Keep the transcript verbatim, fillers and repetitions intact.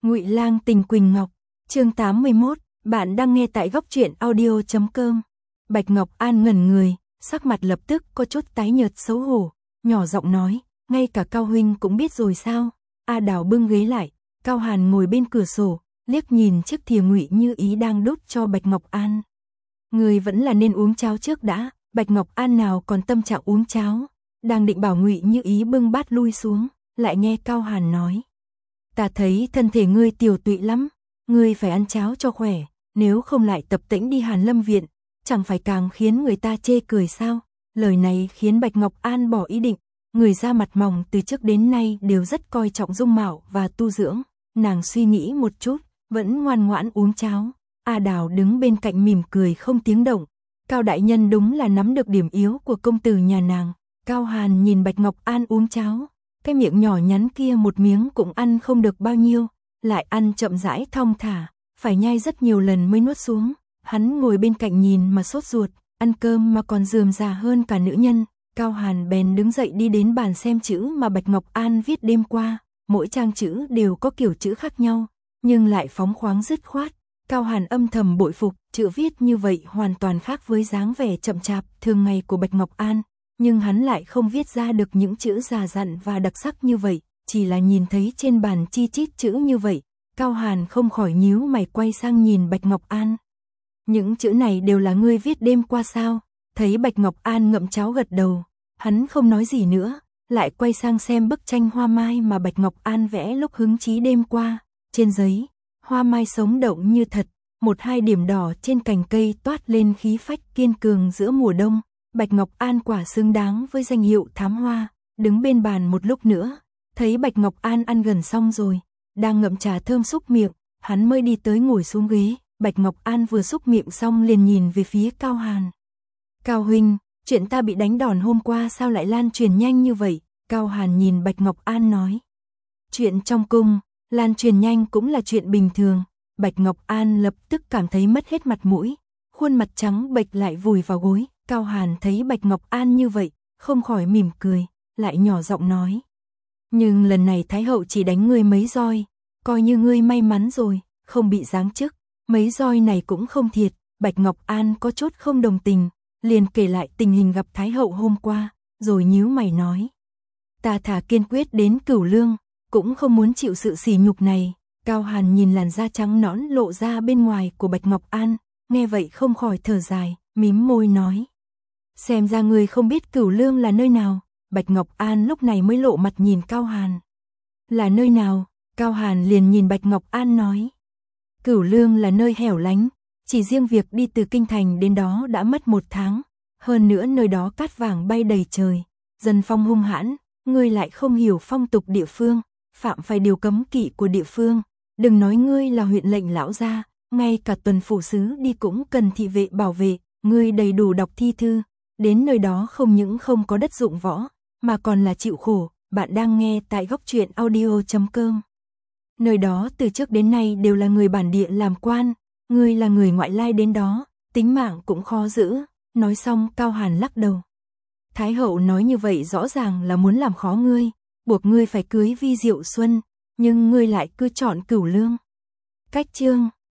Ngụy Lang tình Quỳnh Ngọc, chương tám mươi mốt, bạn đang nghe tại góc truyện audio chấm com. Bạch Ngọc An ngẩn người, sắc mặt lập tức có chút tái nhợt xấu hổ, nhỏ giọng nói, ngay cả Cao huynh cũng biết rồi sao? A Đào bưng ghế lại, Cao Hàn ngồi bên cửa sổ, liếc nhìn chiếc thìa Ngụy Như Ý đang đút cho Bạch Ngọc An. Người vẫn là nên uống cháo trước đã. Bạch Ngọc An nào còn tâm trạng uống cháo, đang định bảo Ngụy Như Ý bưng bát lui xuống, lại nghe Cao Hàn nói: "Ta thấy thân thể ngươi tiểu tụy lắm, ngươi phải ăn cháo cho khỏe, nếu không lại tập tễnh đi Hàn Lâm viện, chẳng phải càng khiến người ta chê cười sao?" Lời này khiến Bạch Ngọc An bỏ ý định, người da mặt mỏng từ trước đến nay đều rất coi trọng dung mạo và tu dưỡng, nàng suy nghĩ một chút, vẫn ngoan ngoãn uống cháo. A Đào đứng bên cạnh mỉm cười không tiếng động. Cao đại nhân đúng là nắm được điểm yếu của công tử nhà nàng. Cao Hàn nhìn Bạch Ngọc An uống cháo, cái miệng nhỏ nhắn kia một miếng cũng ăn không được bao nhiêu, lại ăn chậm rãi thong thả, phải nhai rất nhiều lần mới nuốt xuống. Hắn ngồi bên cạnh nhìn mà sốt ruột, ăn cơm mà còn rườm rà hơn cả nữ nhân. Cao Hàn bèn đứng dậy đi đến bàn xem chữ mà Bạch Ngọc An viết đêm qua, mỗi trang chữ đều có kiểu chữ khác nhau, nhưng lại phóng khoáng dứt khoát. Cao Hàn âm thầm bội phục, chữ viết như vậy hoàn toàn khác với dáng vẻ chậm chạp thường ngày của Bạch Ngọc An, nhưng hắn lại không viết ra được những chữ già dặn và đặc sắc như vậy, chỉ là nhìn thấy trên bàn chi chít chữ như vậy, Cao Hàn không khỏi nhíu mày quay sang nhìn Bạch Ngọc An. "Những chữ này đều là ngươi viết đêm qua sao?" Thấy Bạch Ngọc An ngậm cháo gật đầu, hắn không nói gì nữa, lại quay sang xem bức tranh hoa mai mà Bạch Ngọc An vẽ lúc hứng chí đêm qua. Trên giấy, hoa mai sống động như thật, một hai điểm đỏ trên cành cây toát lên khí phách kiên cường giữa mùa đông. Bạch Ngọc An quả xứng đáng với danh hiệu thám hoa. Đứng bên bàn một lúc nữa, thấy Bạch Ngọc An ăn gần xong rồi, đang ngậm trà thơm xúc miệng, hắn mới đi tới ngồi xuống ghế. Bạch Ngọc An vừa xúc miệng xong liền nhìn về phía Cao Hàn. "Cao huynh, chuyện ta bị đánh đòn hôm qua sao lại lan truyền nhanh như vậy?" Cao Hàn nhìn Bạch Ngọc An nói. "Chuyện trong cung, lan truyền nhanh cũng là chuyện bình thường." Bạch Ngọc An lập tức cảm thấy mất hết mặt mũi, khuôn mặt trắng bệch lại vùi vào gối. Cao Hàn thấy Bạch Ngọc An như vậy, không khỏi mỉm cười, lại nhỏ giọng nói: "Nhưng lần này Thái hậu chỉ đánh ngươi mấy roi, coi như ngươi may mắn rồi, không bị giáng chức, mấy roi này cũng không thiệt." Bạch Ngọc An có chút không đồng tình, liền kể lại tình hình gặp Thái hậu hôm qua, rồi nhíu mày nói: "Ta thà kiên quyết đến Cửu Lương, cũng không muốn chịu sự sỉ nhục này." Cao Hàn nhìn làn da trắng nõn lộ ra bên ngoài của Bạch Ngọc An, nghe vậy không khỏi thở dài, mím môi nói: "Xem ra ngươi không biết Cửu Lương là nơi nào." Bạch Ngọc An lúc này mới lộ mặt nhìn Cao Hàn. "Là nơi nào?" Cao Hàn liền nhìn Bạch Ngọc An nói: "Cửu Lương là nơi hẻo lánh, chỉ riêng việc đi từ kinh thành đến đó đã mất một tháng, hơn nữa nơi đó cát vàng bay đầy trời, dân phong hung hãn, ngươi lại không hiểu phong tục địa phương, phạm phải điều cấm kỵ của địa phương. Đừng nói ngươi là huyện lệnh lão gia, ngay cả tuần phủ sứ đi cũng cần thị vệ bảo vệ, ngươi đầy đủ đọc thi thư, đến nơi đó không những không có đất dụng võ, mà còn là chịu khổ." Bạn đang nghe tại góc truyện audio chấm com. Nơi đó từ trước đến nay đều là người bản địa làm quan, ngươi là người ngoại lai đến đó, tính mạng cũng khó giữ. Nói xong Cao Hàn lắc đầu. "Thái hậu nói như vậy rõ ràng là muốn làm khó ngươi, buộc ngươi phải cưới Vi Diệu Xuân, nhưng ngươi lại cứ chọn Cửu Lương." Cách chương